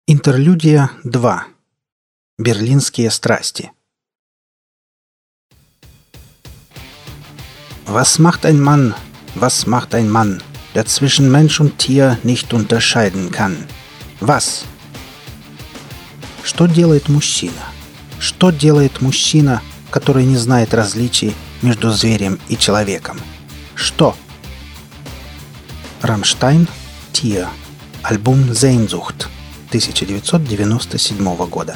Интерлюдия 2. Берлинские страсти. Was macht ein Mann? Was macht ein Mann, der zwischen Mensch und Tier nicht unterscheiden kann? Was? Что делает мужчина? Что делает мужчина, который не знает различий между зверем и человеком? Что? Рамштайн, Tier. Альбом «Sehnsucht» 1997 года.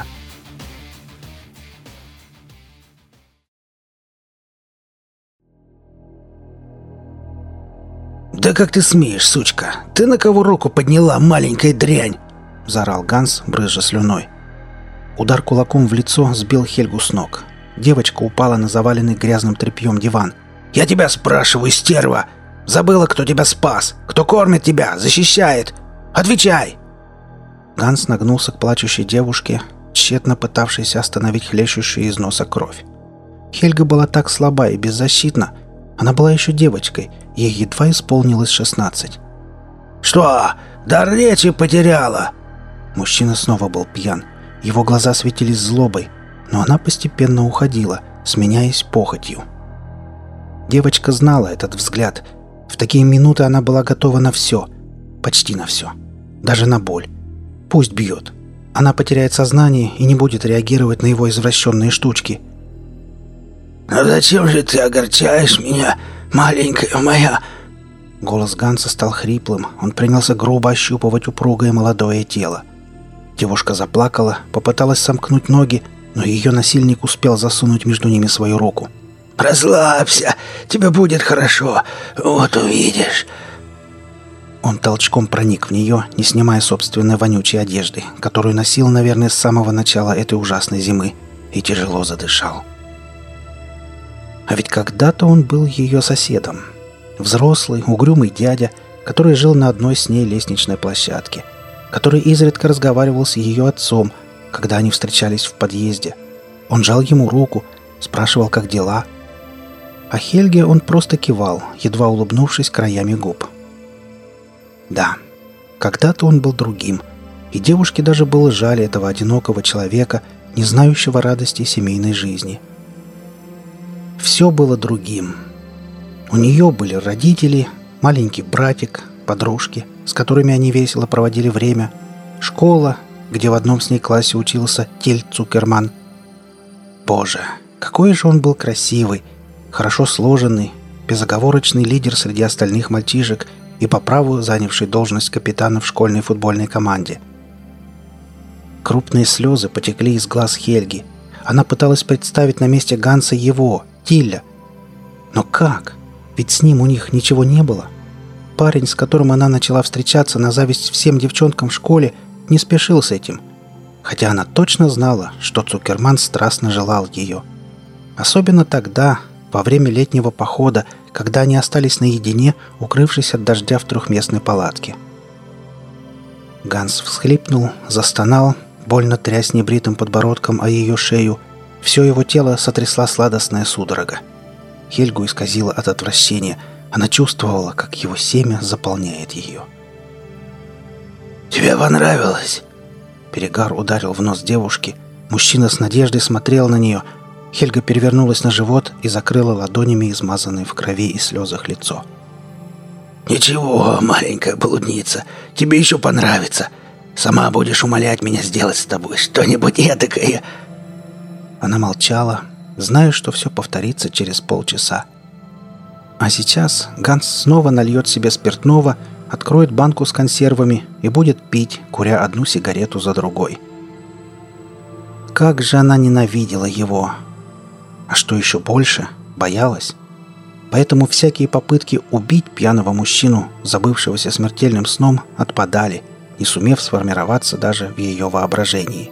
«Да как ты смеешь, сучка? Ты на кого руку подняла, маленькая дрянь?» — заорал Ганс, брызжа слюной. Удар кулаком в лицо сбил Хельгу с ног. Девочка упала на заваленный грязным тряпьем диван. «Я тебя спрашиваю, стерва! Забыла, кто тебя спас? Кто кормит тебя, защищает? Отвечай!» Ганс нагнулся к плачущей девушке, тщетно пытавшейся остановить хлещущую из носа кровь. Хельга была так слаба и беззащитна. Она была еще девочкой, ей едва исполнилось 16. «Что? Дар речи потеряла?» Мужчина снова был пьян. Его глаза светились злобой, но она постепенно уходила, сменяясь похотью. Девочка знала этот взгляд. В такие минуты она была готова на все. Почти на все. Даже на боль. Пусть бьет. Она потеряет сознание и не будет реагировать на его извращенные штучки. «Но зачем же ты огорчаешь меня, маленькая моя?» Голос Ганса стал хриплым. Он принялся грубо ощупывать упругое молодое тело. Девушка заплакала, попыталась сомкнуть ноги, но ее насильник успел засунуть между ними свою руку. «Расслабься, тебе будет хорошо, вот увидишь». Он толчком проник в нее, не снимая собственной вонючей одежды, которую носил, наверное, с самого начала этой ужасной зимы, и тяжело задышал. А ведь когда-то он был ее соседом. Взрослый, угрюмый дядя, который жил на одной с ней лестничной площадке, который изредка разговаривал с ее отцом, когда они встречались в подъезде. Он жал ему руку, спрашивал, как дела. А Хельге он просто кивал, едва улыбнувшись краями губ. Да, когда-то он был другим, и девушке даже было жаль этого одинокого человека, не знающего радости семейной жизни. Все было другим. У нее были родители, маленький братик, подружки, с которыми они весело проводили время, школа, где в одном с ней классе учился Тиль Цукерман. Боже, какой же он был красивый, хорошо сложенный, безоговорочный лидер среди остальных мальчишек и по праву занявший должность капитана в школьной футбольной команде. Крупные слезы потекли из глаз Хельги. Она пыталась представить на месте Ганса его, Тиля. Но как? Ведь с ним у них ничего не было. Парень, с которым она начала встречаться на зависть всем девчонкам в школе, не спешил с этим. Хотя она точно знала, что Цукерман страстно желал ее. Особенно тогда, во время летнего похода, когда они остались наедине, укрывшись от дождя в трехместной палатке. Ганс всхлипнул, застонал, больно трясь небритым подбородком о ее шею. Все его тело сотрясла сладостная судорога. Хельгу исказило от отвращения. Она чувствовала, как его семя заполняет ее. «Тебе понравилось?» Перегар ударил в нос девушки. Мужчина с надеждой смотрел на нее. Хельга перевернулась на живот и закрыла ладонями измазанное в крови и слезах лицо. «Ничего, маленькая блудница, тебе еще понравится. Сама будешь умолять меня сделать с тобой что-нибудь эдакое». Она молчала, зная, что все повторится через полчаса. А сейчас Ганс снова нальет себе спиртного, откроет банку с консервами и будет пить, куря одну сигарету за другой. Как же она ненавидела его! А что еще больше, боялась. Поэтому всякие попытки убить пьяного мужчину, забывшегося смертельным сном, отпадали, не сумев сформироваться даже в ее воображении.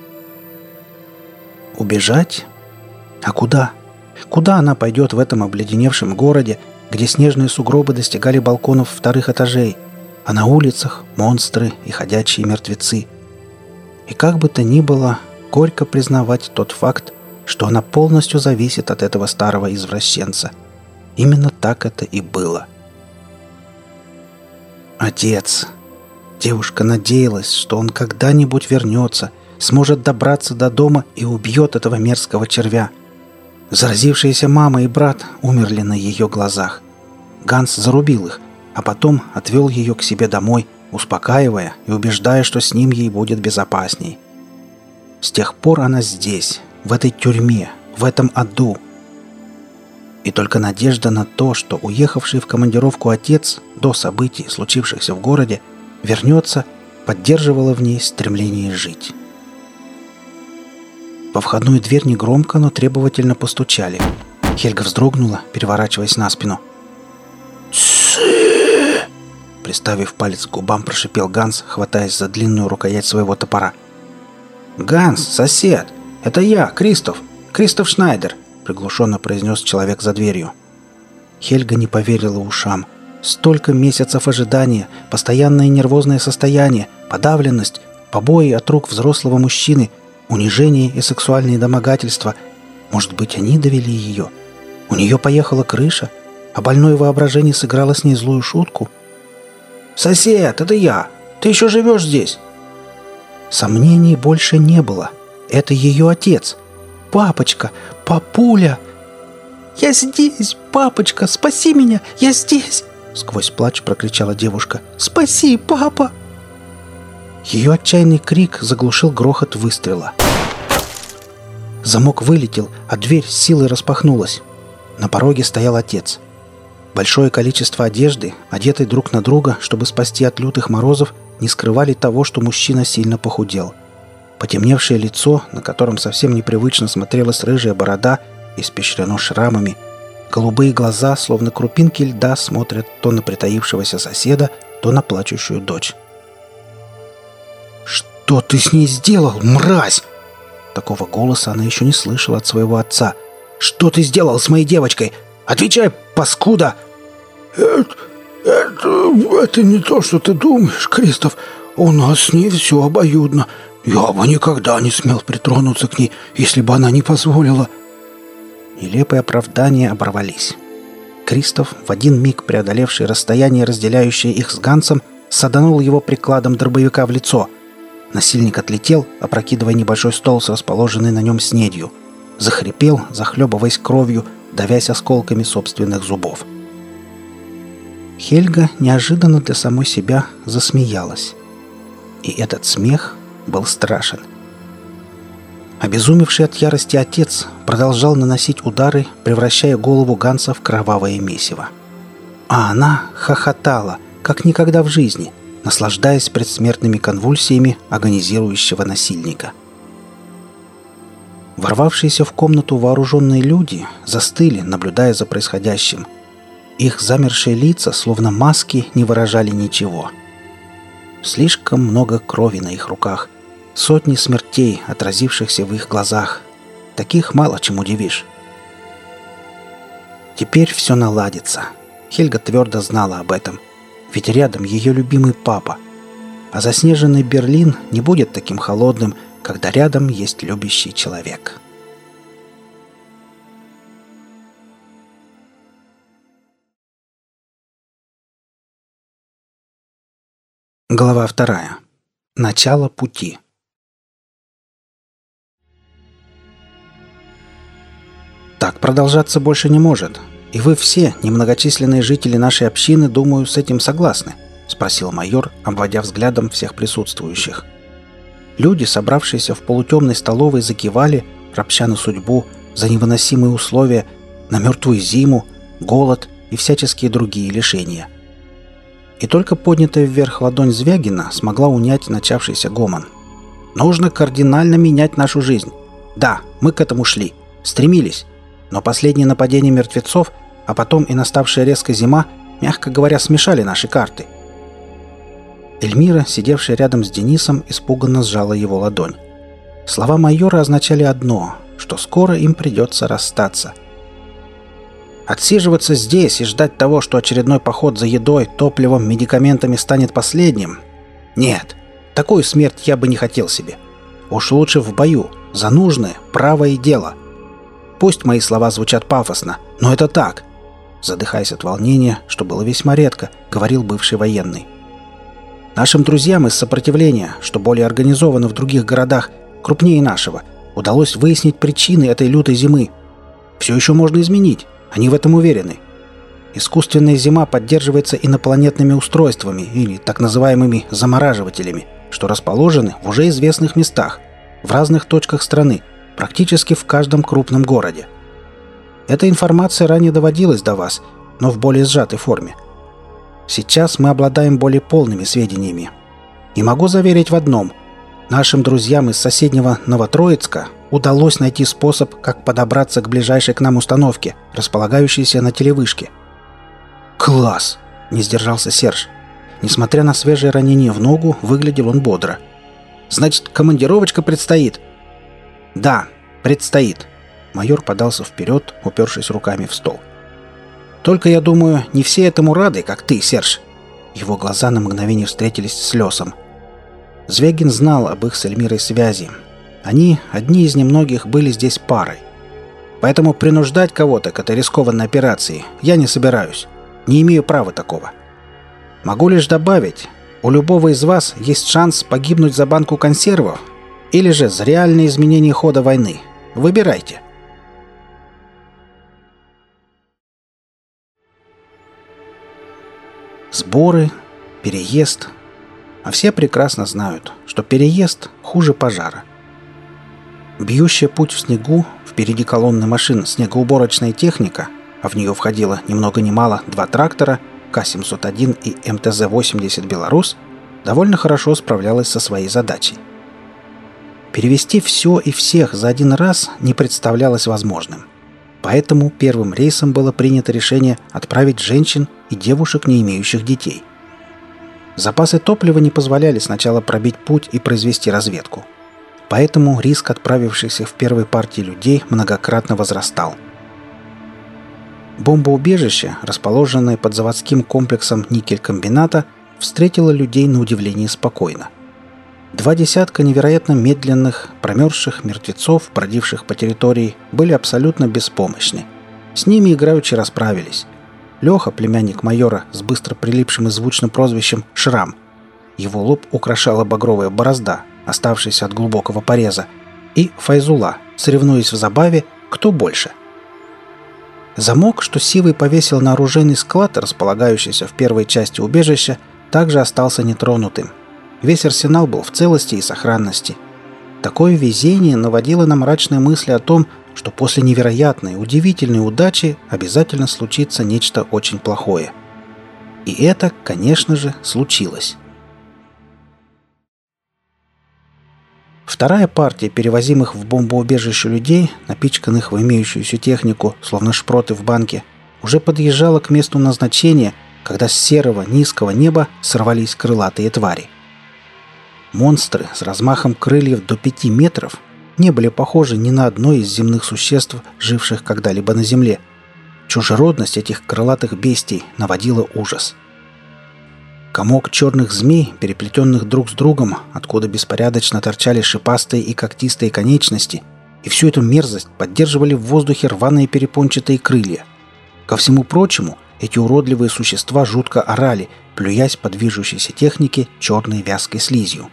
Убежать? А куда? Куда она пойдет в этом обледеневшем городе, где снежные сугробы достигали балконов вторых этажей, а на улицах монстры и ходячие мертвецы? И как бы то ни было, горько признавать тот факт, что она полностью зависит от этого старого извращенца. Именно так это и было. Отец. Девушка надеялась, что он когда-нибудь вернется, сможет добраться до дома и убьет этого мерзкого червя. Заразившиеся мама и брат умерли на ее глазах. Ганс зарубил их, а потом отвел ее к себе домой, успокаивая и убеждая, что с ним ей будет безопасней. С тех пор она здесь, в этой тюрьме, в этом аду. И только надежда на то, что уехавший в командировку отец до событий, случившихся в городе, вернется, поддерживала в ней стремление жить. Во входную дверь негромко, но требовательно постучали. Хельга вздрогнула, переворачиваясь на спину. «Тссс!» Приставив палец к губам, прошипел Ганс, хватаясь за длинную рукоять своего топора. «Ганс, сосед! Это я, Кристоф Шнайдер!» приглушенно произнес человек за дверью. Хельга не поверила ушам. Столько месяцев ожидания, постоянное нервозное состояние, подавленность, побои от рук взрослого мужчины, унижение и сексуальные домогательства. Может быть, они довели ее? У нее поехала крыша, а больное воображение сыграло с ней злую шутку? «Сосед, это я! Ты еще живешь здесь?» Сомнений больше не было. Это ее отец. «Папочка! Папуля!» «Я здесь! Папочка! Спаси меня! Я здесь!» Сквозь плач прокричала девушка. «Спаси, папа!» Ее отчаянный крик заглушил грохот выстрела. Замок вылетел, а дверь с силой распахнулась. На пороге стоял отец. Большое количество одежды, одетой друг на друга, чтобы спасти от лютых морозов, не скрывали того, что мужчина сильно похудел. Потемневшее лицо, на котором совсем непривычно смотрелась рыжая борода, испещрено шрамами. Голубые глаза, словно крупинки льда, смотрят то на притаившегося соседа, то на плачущую дочь. «Что ты с ней сделал, мразь?» Такого голоса она еще не слышала от своего отца. «Что ты сделал с моей девочкой? Отвечай, паскуда!» Это не то, что ты думаешь, Кристоф. У нас с ней все обоюдно. Я бы никогда не смел притронуться к ней, если бы она не позволила». Нелепые оправдания оборвались. Кристоф, в один миг преодолевший расстояние, разделяющее их с Гансом, саданул его прикладом дробовика в лицо. Насильник отлетел, опрокидывая небольшой стол с расположенной на нем снедью. Захрипел, захлебываясь кровью, давясь осколками собственных зубов. Хельга неожиданно для самой себя засмеялась. И этот смех был страшен. Обезумевший от ярости отец продолжал наносить удары, превращая голову Ганса в кровавое месиво. А она хохотала, как никогда в жизни, наслаждаясь предсмертными конвульсиями агонизирующего насильника. Ворвавшиеся в комнату вооруженные люди застыли, наблюдая за происходящим. Их замершие лица, словно маски, не выражали ничего. Слишком много крови на их руках, сотни смертей, отразившихся в их глазах. Таких мало чем удивишь. Теперь все наладится. Хельга твердо знала об этом. Ведь рядом ее любимый папа. А заснеженный Берлин не будет таким холодным, когда рядом есть любящий человек. Глава 2. Начало пути. Так продолжаться больше не может. И вы все, немногочисленные жители нашей общины, думаю, с этим согласны? Спросил майор, обводя взглядом всех присутствующих. Люди, собравшиеся в полутемной столовой, закивали, ропща на судьбу, за невыносимые условия, на мертвую зиму, голод и всяческие другие лишения. И только поднятая вверх ладонь Звягина смогла унять начавшийся гомон. «Нужно кардинально менять нашу жизнь. Да, мы к этому шли, стремились. Но последнее нападение мертвецов, а потом и наставшая резкая зима, мягко говоря, смешали наши карты». Эльмира, сидевшая рядом с Денисом, испуганно сжала его ладонь. Слова майора означали одно, что скоро им придется расстаться. Отсиживаться здесь и ждать того, что очередной поход за едой, топливом, медикаментами станет последним? Нет, такую смерть я бы не хотел себе. Уж лучше в бою, за нужное, правое дело. Пусть мои слова звучат пафосно, но это так. Задыхаясь от волнения, что было весьма редко, говорил бывший военный. Нашим друзьям из сопротивления, что более организовано в других городах, крупнее нашего, удалось выяснить причины этой лютой зимы. Все еще можно изменить, они в этом уверены. Искусственная зима поддерживается инопланетными устройствами или так называемыми замораживателями, что расположены в уже известных местах, в разных точках страны, практически в каждом крупном городе. Эта информация ранее доводилась до вас, но в более сжатой форме. Сейчас мы обладаем более полными сведениями. И могу заверить в одном. Нашим друзьям из соседнего Новотроицка удалось найти способ, как подобраться к ближайшей к нам установке, располагающейся на телевышке. «Класс!» – не сдержался Серж. Несмотря на свежее ранение в ногу, выглядел он бодро. «Значит, командировочка предстоит?» «Да, предстоит». Майор подался вперед, упершись руками в стол. «Только, я думаю, не все этому рады, как ты, Серж». Его глаза на мгновение встретились с Лёсом. Звягин знал об их с Эльмирой связи. Они, одни из немногих, были здесь парой. Поэтому принуждать кого-то к этой рискованной операции я не собираюсь. Не имею права такого. Могу лишь добавить, у любого из вас есть шанс погибнуть за банку консервов или же за реальное изменение хода войны. Выбирайте. Сборы, переезд. А все прекрасно знают, что переезд хуже пожара. Бьющая путь в снегу, впереди колонны машин снегоуборочная техника, а в нее входило ни много ни мало 2 трактора, К-701 и МТЗ-80 «Беларусь», довольно хорошо справлялась со своей задачей. Перевести все и всех за один раз не представлялось возможным. Поэтому первым рейсом было принято решение отправить женщин и девушек, не имеющих детей. Запасы топлива не позволяли сначала пробить путь и произвести разведку. Поэтому риск отправившихся в первой партии людей многократно возрастал. Бомбоубежище, расположенное под заводским комплексом никель-комбината, встретило людей на удивление спокойно. 2 десятка невероятно медленных, промерзших мертвецов, бродивших по территории, были абсолютно беспомощны. С ними играючи расправились. Леха, племянник майора, с быстро прилипшим и звучным прозвищем «Шрам». Его лоб украшала багровая борозда, оставшаяся от глубокого пореза, и Файзула, соревнуясь в забаве, кто больше. Замок, что Сивый повесил на оружейный склад, располагающийся в первой части убежища, также остался нетронутым. Весь арсенал был в целости и сохранности. Такое везение наводило на мрачные мысли о том, что после невероятной, удивительной удачи обязательно случится нечто очень плохое. И это, конечно же, случилось. Вторая партия перевозимых в бомбоубежище людей, напичканных в имеющуюся технику, словно шпроты в банке, уже подъезжала к месту назначения, когда с серого низкого неба сорвались крылатые твари. Монстры с размахом крыльев до 5 метров не были похожи ни на одно из земных существ, живших когда-либо на Земле. Чужеродность этих крылатых бестий наводила ужас. Комок черных змей, переплетенных друг с другом, откуда беспорядочно торчали шипастые и когтистые конечности, и всю эту мерзость поддерживали в воздухе рваные перепончатые крылья. Ко всему прочему, эти уродливые существа жутко орали, плюясь по движущейся технике черной вязкой слизью.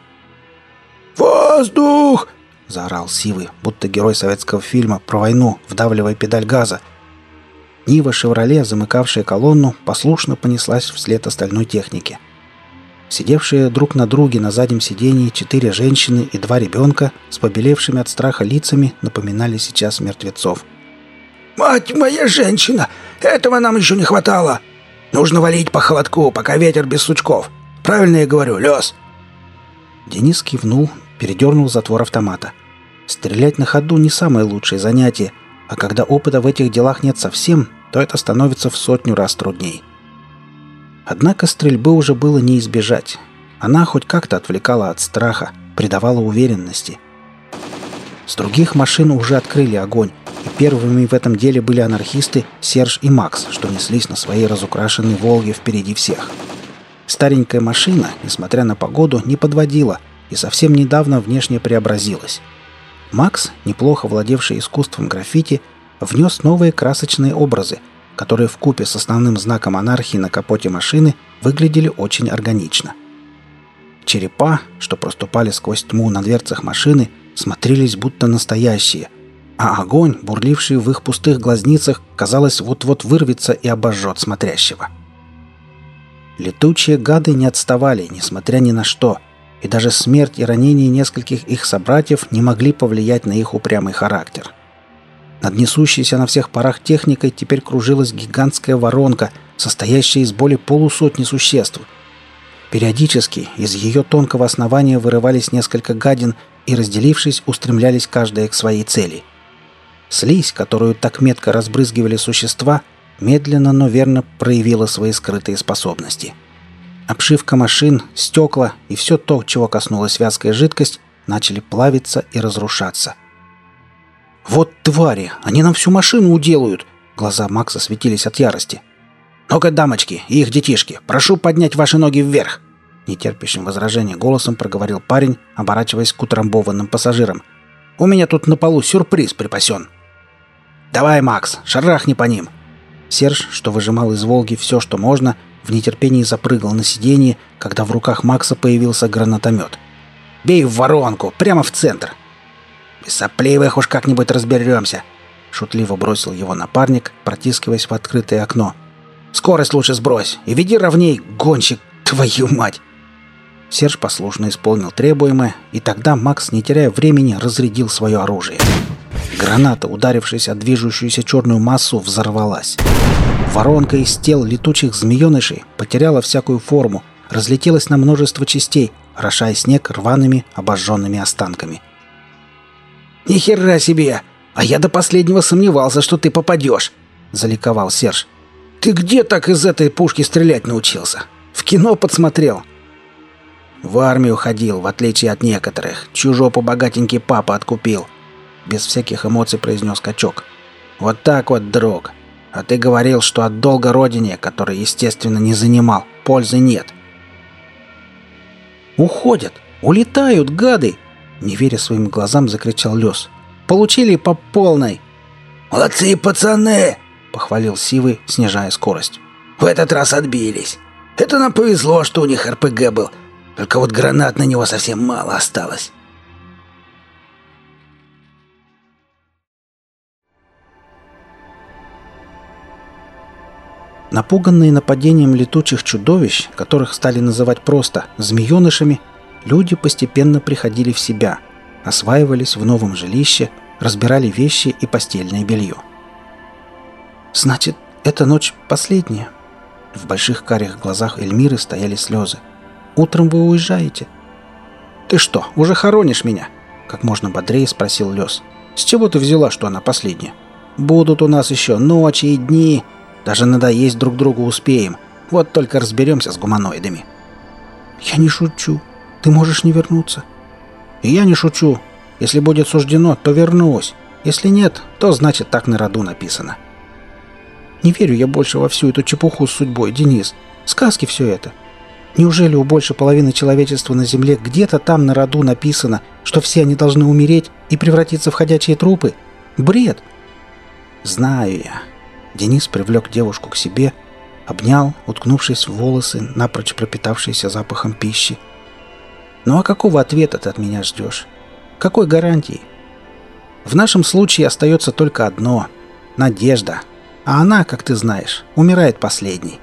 «Воздух!» — заорал Сивый, будто герой советского фильма про войну, вдавливая педаль газа. Нива «Шевроле», замыкавшая колонну, послушно понеслась вслед остальной технике. Сидевшие друг на друге на заднем сидении 4 женщины и 2 ребенка с побелевшими от страха лицами напоминали сейчас мертвецов. «Мать моя женщина! Этого нам еще не хватало! Нужно валить по холодку, пока ветер без сучков. Правильно я говорю, Лёс?» Денис кивнул, передернул затвор автомата. Стрелять на ходу не самое лучшее занятие, а когда опыта в этих делах нет совсем, то это становится в 100 раз трудней. Однако стрельбы уже было не избежать. Она хоть как-то отвлекала от страха, придавала уверенности. С других машин уже открыли огонь, и первыми в этом деле были анархисты Серж и Макс, что неслись на своей разукрашенной «Волге» впереди всех. Старенькая машина, несмотря на погоду, не подводила и совсем недавно внешне преобразилась. Макс, неплохо владевший искусством граффити, внес новые красочные образы, которые вкупе с основным знаком анархии на капоте машины выглядели очень органично. Черепа, что проступали сквозь тьму на дверцах машины, смотрелись будто настоящие, а огонь, бурливший в их пустых глазницах, казалось, вот-вот вырвется и обожжет смотрящего. Летучие гады не отставали, несмотря ни на что, и даже смерть и ранения нескольких их собратьев не могли повлиять на их упрямый характер. Над несущейся на всех парах техникой теперь кружилась гигантская воронка, состоящая из более полусотни существ. Периодически из ее тонкого основания вырывались несколько гадин и, разделившись, устремлялись каждая к своей цели. Слизь, которую так метко разбрызгивали существа, медленно, но верно проявила свои скрытые способности. Обшивка машин, стекла и все то, чего коснулась вязкая жидкость, начали плавиться и разрушаться. «Вот твари! Они нам всю машину уделают!» Глаза Макса светились от ярости. «Ну-ка, дамочки и их детишки, прошу поднять ваши ноги вверх!» Нетерпящим возражения голосом проговорил парень, оборачиваясь к утрамбованным пассажирам. «У меня тут на полу сюрприз припасен!» «Давай, Макс, шарахни по ним!» Серж, что выжимал из «Волги» все, что можно, в нетерпении запрыгал на сиденье, когда в руках Макса появился гранатомет. «Бей в воронку, прямо в центр!» «Без сопливых уж как-нибудь разберемся!» Шутливо бросил его напарник, протискиваясь в открытое окно. «Скорость лучше сбрось и веди ровней, гонщик, твою мать!» Серж послушно исполнил требуемое, и тогда Макс, не теряя времени, разрядил свое оружие. Граната, ударившись о движущуюся черную массу, взорвалась. Воронка из тел летучих змеенышей потеряла всякую форму, разлетелась на множество частей, орошая снег рваными, обожженными останками. «Ни хера себе! А я до последнего сомневался, что ты попадешь!» — заликовал Серж. «Ты где так из этой пушки стрелять научился? В кино подсмотрел?» «В армию ходил, в отличие от некоторых. Чужопу богатенький папа откупил», — без всяких эмоций произнес качок. «Вот так вот, друг. А ты говорил, что от долга родине, который, естественно, не занимал, пользы нет». «Уходят! Улетают, гады!» Не веря своим глазам, закричал Лёс. «Получили по полной!» «Молодцы, пацаны!» — похвалил Сивый, снижая скорость. «В этот раз отбились. Это нам повезло, что у них РПГ был. Только вот гранат на него совсем мало осталось». Напуганные нападением летучих чудовищ, которых стали называть просто «змеенышами», люди постепенно приходили в себя, осваивались в новом жилище, разбирали вещи и постельное белье. «Значит, эта ночь последняя?» В больших карих глазах Эльмиры стояли слезы. «Утром вы уезжаете?» «Ты что, уже хоронишь меня?» Как можно бодрее спросил Лёс. «С чего ты взяла, что она последняя? Будут у нас еще ночи и дни. Даже надоесть друг другу успеем. Вот только разберемся с гуманоидами». «Я не шучу. Ты можешь не вернуться». «И я не шучу. Если будет суждено, то вернусь. Если нет, то значит так на роду написано». «Не верю я больше во всю эту чепуху с судьбой, Денис. Сказки все это. Неужели у больше половины человечества на Земле где-то там на роду написано, что все они должны умереть и превратиться в ходячие трупы? Бред!» «Знаю я». Денис привлек девушку к себе, обнял, уткнувшись в волосы, напрочь пропитавшиеся запахом пищи. «Ну а какого ответа ты от меня ждешь? Какой гарантии? В нашем случае остается только одно — надежда. А она, как ты знаешь, умирает последней».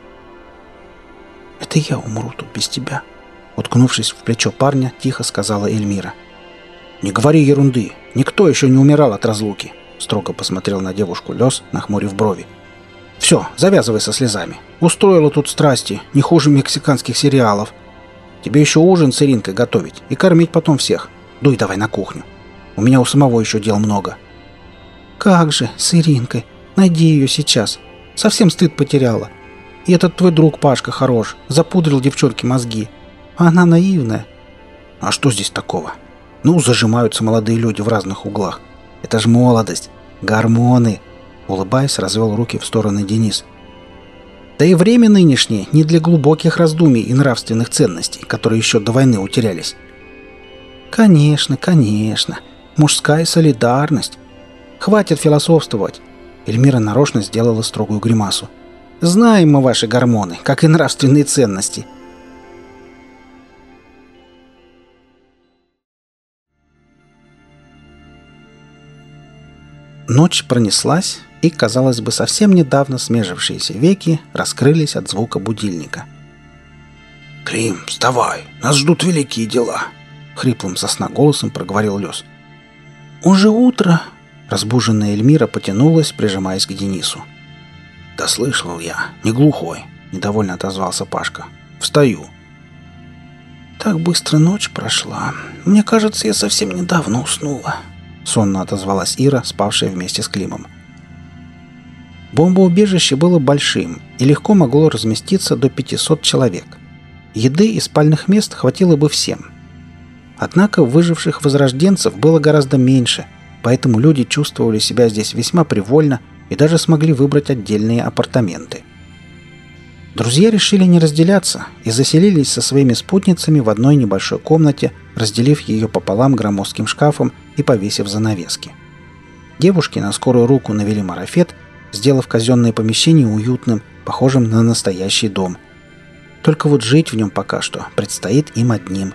«Это я умру тут без тебя», — уткнувшись в плечо парня, тихо сказала Эльмира. «Не говори ерунды. Никто еще не умирал от разлуки», — строго посмотрел на девушку Лёс, нахмурив брови. «Все, завязывай со слезами. Устроила тут страсти, не хуже мексиканских сериалов. Тебе еще ужин с Иринкой готовить и кормить потом всех. Дуй давай на кухню. У меня у самого еще дел много». «Как же, с Иринкой? Найди ее сейчас. Совсем стыд потеряла. И этот твой друг Пашка хорош, запудрил девчонке мозги. А она наивная». «А что здесь такого? Ну, зажимаются молодые люди в разных углах. Это ж молодость, гормоны». Улыбаясь, развел руки в стороны Денис. «Да и время нынешнее не для глубоких раздумий и нравственных ценностей, которые еще до войны утерялись». «Конечно, конечно. Мужская солидарность. Хватит философствовать». Эльмира нарочно сделала строгую гримасу. «Знаем мы ваши гормоны, как и нравственные ценности». Ночь пронеслась, и, казалось бы, совсем недавно смежившиеся веки раскрылись от звука будильника. «Клим, вставай! Нас ждут великие дела!» — хриплым со сна голосом проговорил Лёс. «Уже утро!» — разбуженная Эльмира потянулась, прижимаясь к Денису. «Да слышал я, не глухой!» — недовольно отозвался Пашка. «Встаю!» «Так быстро ночь прошла. Мне кажется, я совсем недавно уснула», — сонно отозвалась Ира, спавшая вместе с Климом. Бомбоубежище было большим и легко могло разместиться до 500 человек. Еды и спальных мест хватило бы всем. Однако выживших возрожденцев было гораздо меньше, поэтому люди чувствовали себя здесь весьма привольно и даже смогли выбрать отдельные апартаменты. Друзья решили не разделяться и заселились со своими спутницами в одной небольшой комнате, разделив ее пополам громоздким шкафом и повесив занавески. Девушки на скорую руку навели марафет, сделав казенное помещение уютным, похожим на настоящий дом. Только вот жить в нем пока что предстоит им одним.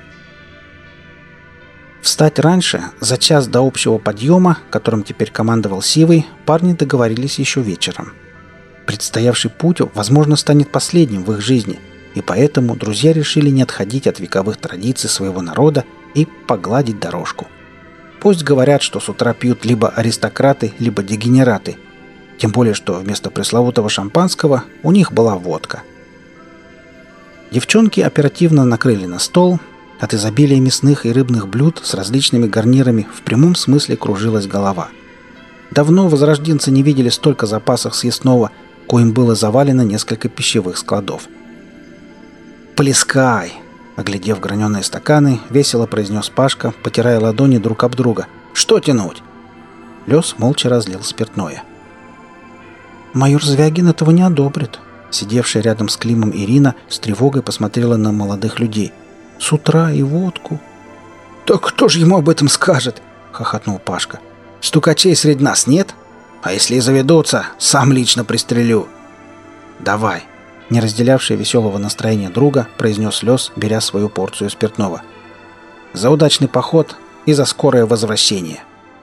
Встать раньше, за час до общего подъема, которым теперь командовал Сивый, парни договорились еще вечером. Предстоявший путь, возможно, станет последним в их жизни, и поэтому друзья решили не отходить от вековых традиций своего народа и погладить дорожку. Пусть говорят, что с утра пьют либо аристократы, либо дегенераты, тем более, что вместо пресловутого шампанского у них была водка. Девчонки оперативно накрыли на стол. От изобилия мясных и рыбных блюд с различными гарнирами в прямом смысле кружилась голова. Давно возрожденцы не видели столько запасов съестного, коим было завалено несколько пищевых складов. «Плескай!» — оглядев граненые стаканы, весело произнес Пашка, потирая ладони друг об друга. «Что тянуть?» Лёс молча разлил спиртное. «Майор Звягин этого не одобрит». Сидевшая рядом с Климом Ирина с тревогой посмотрела на молодых людей. «С утра и водку». «Так кто же ему об этом скажет?» — хохотнул Пашка. «Стукачей среди нас нет? А если и заведутся, сам лично пристрелю». «Давай», — не разделявший веселого настроения друга, произнес Лёс, беря свою порцию спиртного. «За удачный поход и за скорое возвращение».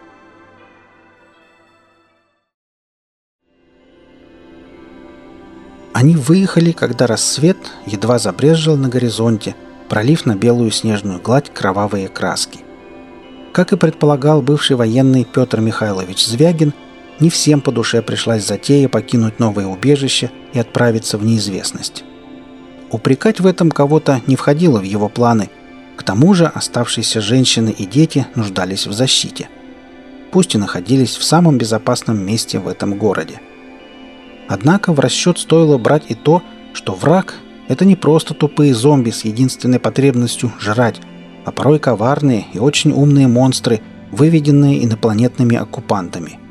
Они выехали, когда рассвет едва забрезжил на горизонте, пролив на белую снежную гладь кровавые краски. Как и предполагал бывший военный Петр Михайлович Звягин, не всем по душе пришлась затея покинуть новое убежище и отправиться в неизвестность. Упрекать в этом кого-то не входило в его планы, к тому же оставшиеся женщины и дети нуждались в защите. Пусть и находились в самом безопасном месте в этом городе. Однако в расчет стоило брать и то, что враг – это не просто тупые зомби с единственной потребностью жрать, а порой коварные и очень умные монстры, выведенные инопланетными оккупантами.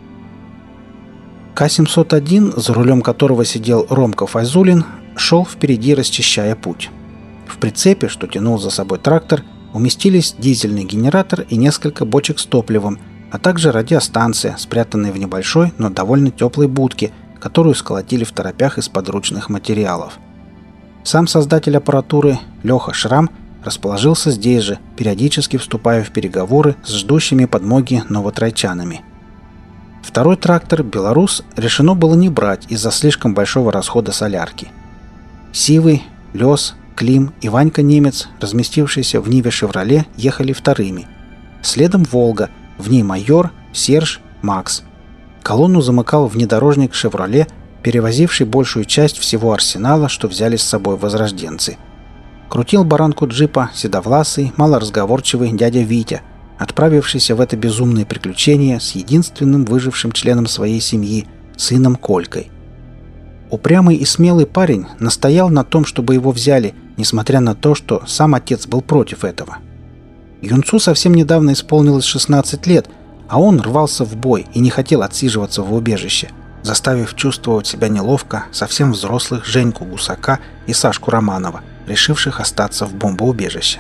К-701, за рулем которого сидел Ромка Файзулин, шел впереди, расчищая путь. В прицепе, что тянул за собой трактор, уместились дизельный генератор и несколько бочек с топливом, а также радиостанция, спрятанная в небольшой, но довольно теплой будке, которую сколотили в торопях из подручных материалов. Сам создатель аппаратуры, Леха Шрам, расположился здесь же, периодически вступая в переговоры с ждущими подмоги новотрайчанами. Второй трактор «Беларус» решено было не брать из-за слишком большого расхода солярки. Сивый, Лёс, Клим и Ванька Немец, разместившиеся в Ниве «Шевроле», ехали вторыми. Следом «Волга», в ней майор, Серж, Макс. Колонну замыкал внедорожник «Шевроле», перевозивший большую часть всего арсенала, что взяли с собой возрожденцы. Крутил баранку джипа седовласый, малоразговорчивый дядя Витя, отправившийся в это безумное приключение с единственным выжившим членом своей семьи, сыном Колькой. Упрямый и смелый парень настоял на том, чтобы его взяли, несмотря на то, что сам отец был против этого. Юнцу совсем недавно исполнилось 16 лет, а он рвался в бой и не хотел отсиживаться в убежище, заставив чувствовать себя неловко совсем взрослых Женьку Гусака и Сашку Романова, решивших остаться в бомбоубежище.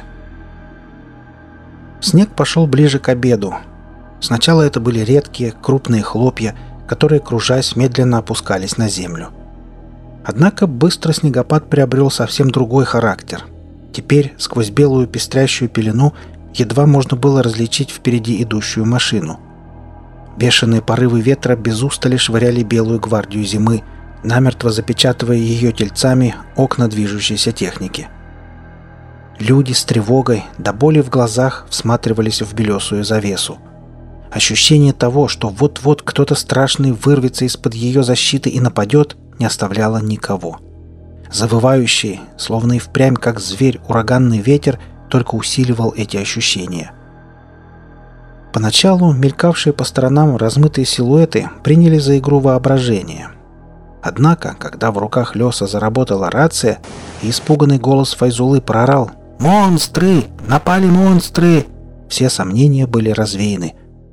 Снег пошел ближе к обеду. Сначала это были редкие, крупные хлопья, которые, кружась, медленно опускались на землю. Однако быстро снегопад приобрел совсем другой характер. Теперь сквозь белую пестрящую пелену едва можно было различить впереди идущую машину. Бешеные порывы ветра без устали швыряли белую гвардию зимы, намертво запечатывая ее тельцами окна движущейся техники. Люди с тревогой, до боли в глазах, всматривались в белесую завесу. Ощущение того, что вот-вот кто-то страшный вырвется из-под ее защиты и нападет, не оставляло никого. Завывающий, словно и впрямь как зверь, ураганный ветер только усиливал эти ощущения. Поначалу мелькавшие по сторонам размытые силуэты приняли за игру воображения. Однако, когда в руках Лёса заработала рация, и испуганный голос Файзулы проорал: «Монстры! Напали монстры!», все сомнения были развеяны.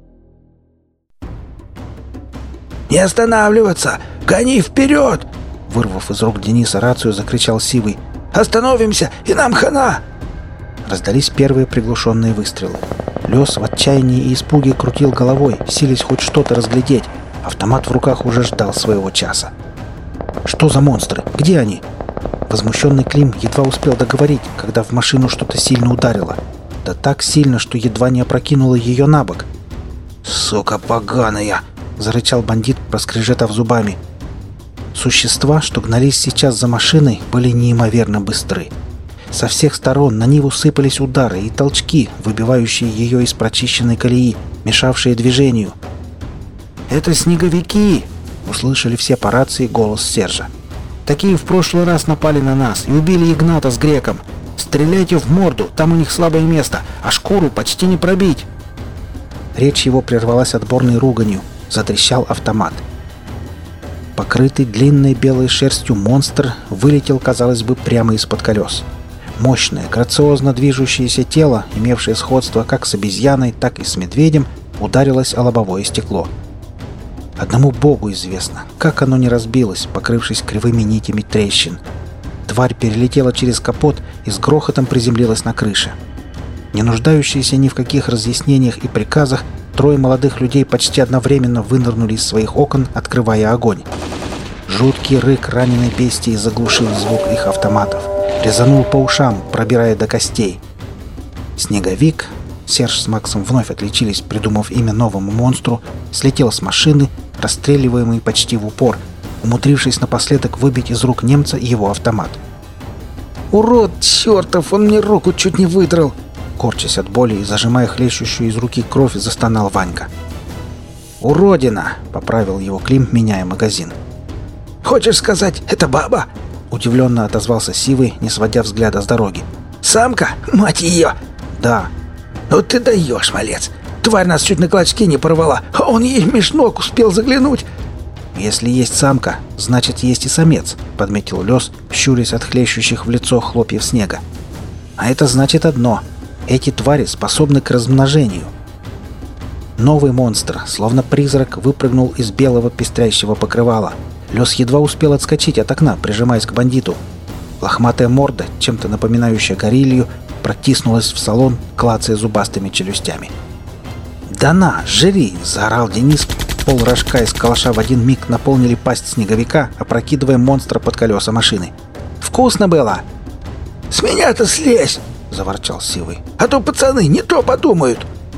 «Не останавливаться! Гони вперед!» Вырвав из рук Дениса рацию, закричал Сивый. «Остановимся, и нам хана!» Раздались первые приглушенные выстрелы. Лёс в отчаянии и испуге крутил головой, силясь хоть что-то разглядеть. Автомат в руках уже ждал своего часа. «Что за монстры? Где они?» Возмущенный Клим едва успел договорить, когда в машину что-то сильно ударило. Да так сильно, что едва не опрокинуло ее на бок. «Сука поганая!» — зарычал бандит, проскрежетав зубами. Существа, что гнались сейчас за машиной, были неимоверно быстры. Со всех сторон на Ниву сыпались удары и толчки, выбивающие ее из прочищенной колеи, мешавшие движению. «Это снеговики!» — услышали все по рации голос Сержа. «Такие в прошлый раз напали на нас и убили Игната с Греком. Стреляйте в морду, там у них слабое место, а шкуру почти не пробить!» Речь его прервалась отборной руганью. Затрещал автомат. Покрытый длинной белой шерстью монстр вылетел, казалось бы, прямо из-под колес. Мощное, грациозно движущееся тело, имевшее сходство как с обезьяной, так и с медведем, ударилось о лобовое стекло. Одному Богу известно, как оно не разбилось, покрывшись кривыми нитями трещин. Тварь перелетела через капот и с грохотом приземлилась на крыше. Не нуждающиеся ни в каких разъяснениях и приказах, трое молодых людей почти одновременно вынырнули из своих окон, открывая огонь. Жуткий рык раненой бестии заглушил звук их автоматов. Резанул по ушам, пробирая до костей. Снеговик, Серж с Максом вновь отличились, придумав имя новому монстру, слетел с машины, расстреливаемый почти в упор, умудрившись напоследок выбить из рук немца его автомат. «Урод чертов, он мне руку чуть не выдрал!» Корчась от боли и зажимая хлещущую из руки кровь, застонал Ванька. «Уродина!» — поправил его Клим, меняя магазин. «Хочешь сказать, это баба?» — удивленно отозвался Сивый, не сводя взгляда с дороги. «Самка? Мать ее!» «Да». «Ну ты даешь, малец! Тварь нас чуть на клочки не порвала, а он ей меж ног успел заглянуть!» «Если есть самка, значит, есть и самец», — подметил Лёс, щурясь от хлещущих в лицо хлопьев снега. «А это значит одно — эти твари способны к размножению». Новый монстр, словно призрак, выпрыгнул из белого пестрящего покрывала. Лёс едва успел отскочить от окна, прижимаясь к бандиту. Лохматая морда, чем-то напоминающая гориллию, протиснулась в салон, клацая зубастыми челюстями. «Да на, жри!» — заорал Денис. Полрожка из калаша в один миг наполнили пасть снеговика, опрокидывая монстра под колеса машины. «Вкусно было!» «С меня-то слезь!» — заворчал Сивый. «А то пацаны не то подумают!»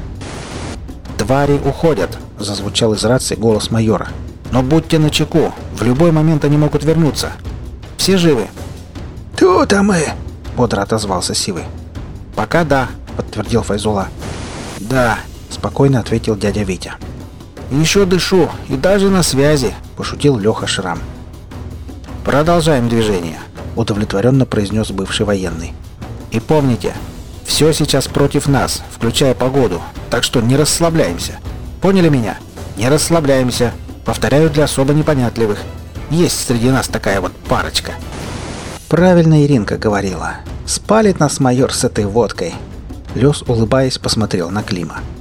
«Твари уходят!» — зазвучал из рации голос майора. «Но будьте начеку, в любой момент они могут вернуться. Все живы?» «Тут-то мы!» — бодро отозвался Сивый. «Пока да», — подтвердил Файзула. «Да», — спокойно ответил дядя Витя. «Еще дышу, и даже на связи», — пошутил Леха Шрам. «Продолжаем движение», — удовлетворенно произнес бывший военный. «И помните, все сейчас против нас, включая погоду, так что не расслабляемся. Поняли меня? Не расслабляемся. Повторяю для особо непонятливых. Есть среди нас такая вот парочка». Правильно Иринка говорила. Спалит нас майор с этой водкой. Лёс, улыбаясь, посмотрел на Клима.